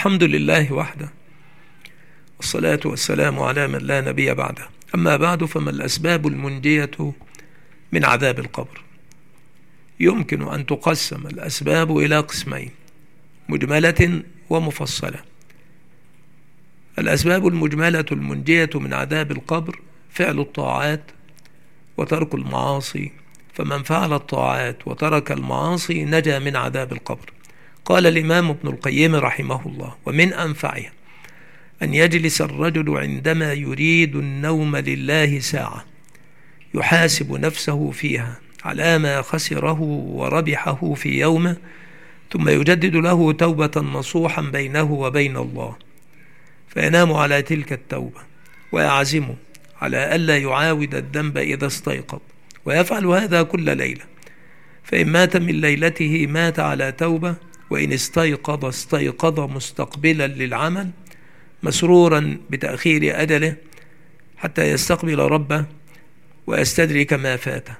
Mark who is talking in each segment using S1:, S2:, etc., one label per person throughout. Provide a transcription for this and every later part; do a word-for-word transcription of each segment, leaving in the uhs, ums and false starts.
S1: الحمد لله وحده، والصلاة والسلام على من لا نبي بعده. أما بعد، فما الأسباب المنجية من عذاب القبر؟ يمكن أن تقسم الأسباب إلى قسمين: مجملة ومفصلة. الأسباب المجملة المنجية من عذاب القبر فعل الطاعات وترك المعاصي، فمن فعل الطاعات وترك المعاصي نجا من عذاب القبر. قال الإمام ابن القيم رحمه الله: ومن أنفعها أن يجلس الرجل عندما يريد النوم لله ساعة يحاسب نفسه فيها على ما خسره وربحه في يومه، ثم يجدد له توبة نصوحا بينه وبين الله، فينام على تلك التوبة ويعزم على ألا يعاود الذنب إذا استيقظ، ويفعل هذا كل ليلة. فإن مات من ليلته مات على توبة، وإن استيقظ استيقظ مستقبلا للعمل مسرورا بتأخير أجله حتى يستقبل ربه ويستدرك ما فاته.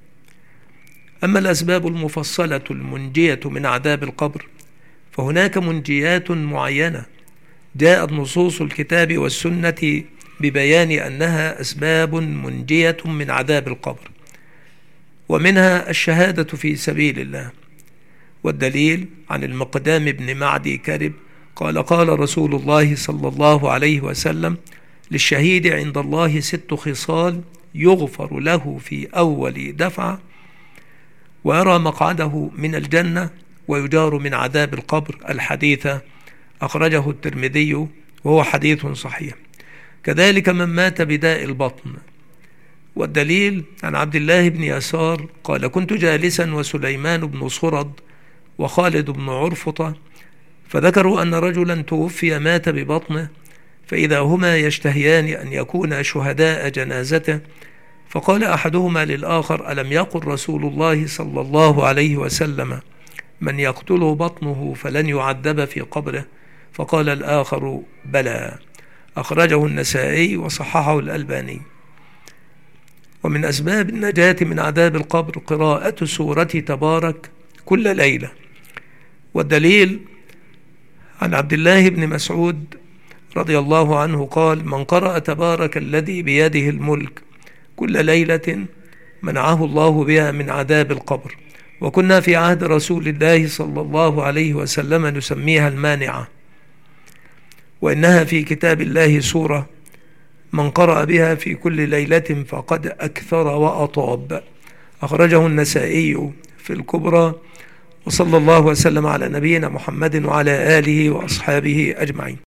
S1: أما الأسباب المفصلة المنجية من عذاب القبر فهناك منجيات معينة جاءت نصوص الكتاب والسنة ببيان أنها أسباب منجية من عذاب القبر، ومنها الشهادة في سبيل الله. والدليل عن المقدام بن معدي كرب قال: قال رسول الله صلى الله عليه وسلم: للشهيد عند الله ست خصال يغفر له في أول دفعة، ويرى مقعده من الجنة، ويجار من عذاب القبر. الحديث أخرجه الترمذي وهو حديث صحيح. كذلك من مات بداء البطن. والدليل عن عبد الله بن يسار قال: كنت جالسا وسليمان بن صرد وخالد بن عرفطة، فذكروا أن رجلا توفي مات ببطنه، فإذا هما يشتهيان أن يكونا شهداء جنازته، فقال أحدهما للآخر: ألم يقل رسول الله صلى الله عليه وسلم: من يقتله بطنه فلن يعذب في قبره؟ فقال الآخر: بلى. أخرجه النسائي وصححه الألباني. ومن أسباب النجاة من عذاب القبر قراءة سورة تبارك كل ليلة. والدليل عن عبد الله بن مسعود رضي الله عنه قال: من قرأ تبارك الذي بيده الملك كل ليلة منعه الله بها من عذاب القبر. وكنا في عهد رسول الله صلى الله عليه وسلم نسميها المانعة، وإنها في كتاب الله سورة من قرأ بها في كل ليلة فقد أكثر وأطاب. أخرجه النسائي في الكبرى. وصلى الله وسلم على نبينا محمد وعلى آله وأصحابه أجمعين.